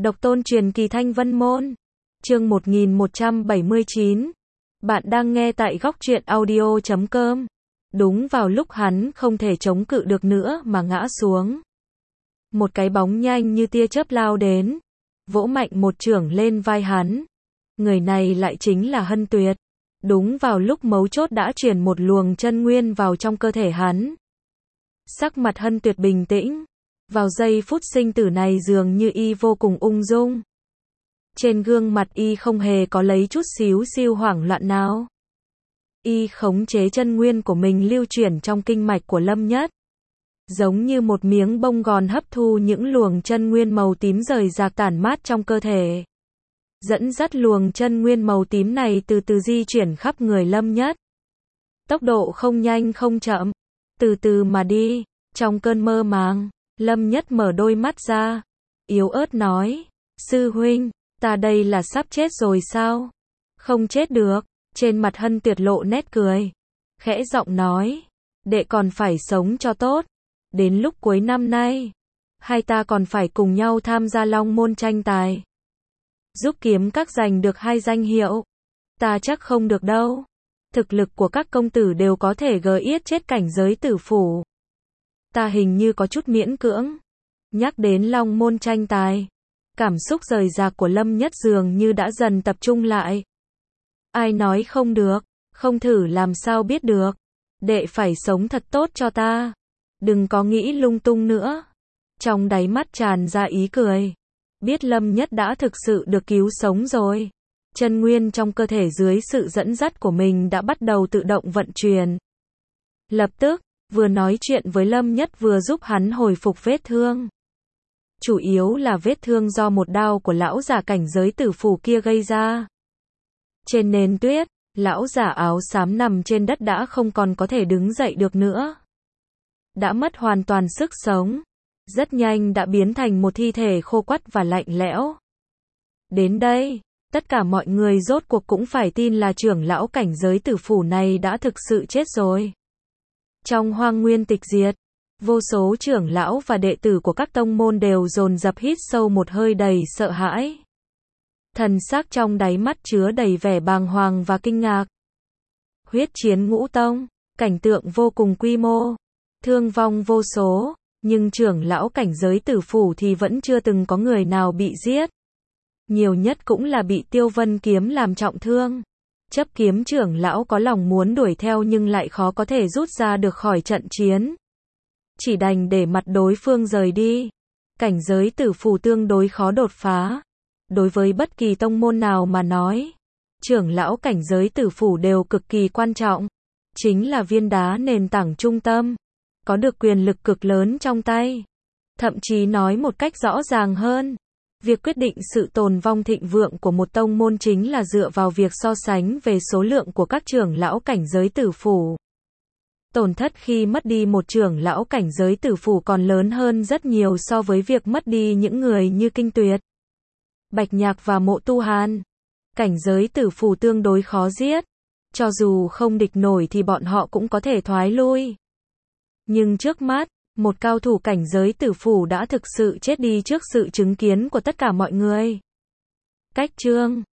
Độc tôn truyền kỳ Thanh Vân Môn. Chương 1179. Bạn đang nghe tại góc truyện audio.com. Đúng vào lúc hắn không thể chống cự được nữa mà ngã xuống. Một cái bóng nhanh như tia chớp lao đến, vỗ mạnh một chưởng lên vai hắn. Người này lại chính là Hân Tuyệt. Đúng vào lúc mấu chốt đã truyền một luồng chân nguyên vào trong cơ thể hắn. Sắc mặt Hân Tuyệt bình tĩnh. Vào giây phút sinh tử này dường như y vô cùng ung dung. Trên gương mặt y không hề có lấy chút xíu xiu hoảng loạn nào. Y khống chế chân nguyên của mình lưu chuyển trong kinh mạch của Lâm Nhất. Giống như một miếng bông gòn hấp thu những luồng chân nguyên màu tím rời rạc tản mát trong cơ thể. Dẫn dắt luồng chân nguyên màu tím này từ từ di chuyển khắp người Lâm Nhất. Tốc độ không nhanh không chậm, từ từ mà đi. Trong cơn mơ màng, Lâm Nhất mở đôi mắt ra, yếu ớt nói, sư huynh, ta đây là sắp chết rồi sao? Không chết được. Trên mặt Hân Tuyệt lộ nét cười, khẽ giọng nói, đệ còn phải sống cho tốt. Đến lúc cuối năm nay, hai ta còn phải cùng nhau tham gia Long Môn tranh tài, giúp kiếm các giành được 2 danh hiệu. Ta chắc không được đâu. Thực lực của các công tử đều có thể gờ yết chết cảnh giới tử phủ. Ta hình như có chút miễn cưỡng. Nhắc đến Long Môn tranh tài, cảm xúc rời rạc của Lâm Nhất dường như đã dần tập trung lại. Ai nói không được, không thử làm sao biết được. Đệ phải sống thật tốt cho ta. Đừng có nghĩ lung tung nữa. Trong đáy mắt tràn ra ý cười. Biết Lâm Nhất đã thực sự được cứu sống rồi. Chân nguyên trong cơ thể dưới sự dẫn dắt của mình đã bắt đầu tự động vận chuyển. Lập tức, vừa nói chuyện với Lâm Nhất vừa giúp hắn hồi phục vết thương. Chủ yếu là vết thương do một đao của lão giả cảnh giới tử phủ kia gây ra. Trên nền tuyết, lão giả áo xám nằm trên đất đã không còn có thể đứng dậy được nữa. Đã mất hoàn toàn sức sống. Rất nhanh đã biến thành một thi thể khô quắt và lạnh lẽo. Đến đây, tất cả mọi người rốt cuộc cũng phải tin là trưởng lão cảnh giới tử phủ này đã thực sự chết rồi. Trong hoang nguyên tịch diệt, vô số trưởng lão và đệ tử của các tông môn đều dồn dập hít sâu một hơi đầy sợ hãi. Thần sắc trong đáy mắt chứa đầy vẻ bàng hoàng và kinh ngạc. Huyết chiến ngũ tông, cảnh tượng vô cùng quy mô, thương vong vô số, nhưng trưởng lão cảnh giới tử phủ thì vẫn chưa từng có người nào bị giết. Nhiều nhất cũng là bị Tiêu Vân Kiếm làm trọng thương. Chấp kiếm trưởng lão có lòng muốn đuổi theo nhưng lại khó có thể rút ra được khỏi trận chiến. Chỉ đành để mặt đối phương rời đi. Cảnh giới tử phủ tương đối khó đột phá. Đối với bất kỳ tông môn nào mà nói, trưởng lão cảnh giới tử phủ đều cực kỳ quan trọng. Chính là viên đá nền tảng trung tâm, có được quyền lực cực lớn trong tay. Thậm chí nói một cách rõ ràng hơn, việc quyết định sự tồn vong thịnh vượng của một tông môn chính là dựa vào việc so sánh về số lượng của các trưởng lão cảnh giới tử phủ. Tổn thất khi mất đi một trưởng lão cảnh giới tử phủ còn lớn hơn rất nhiều so với việc mất đi những người như Kinh Tuyệt, Bạch Nhạc và Mộ Tu Hàn. Cảnh giới tử phủ tương đối khó giết. Cho dù không địch nổi thì bọn họ cũng có thể thoái lui. Nhưng trước mắt, một cao thủ cảnh giới tử phủ đã thực sự chết đi trước sự chứng kiến của tất cả mọi người. Cách chương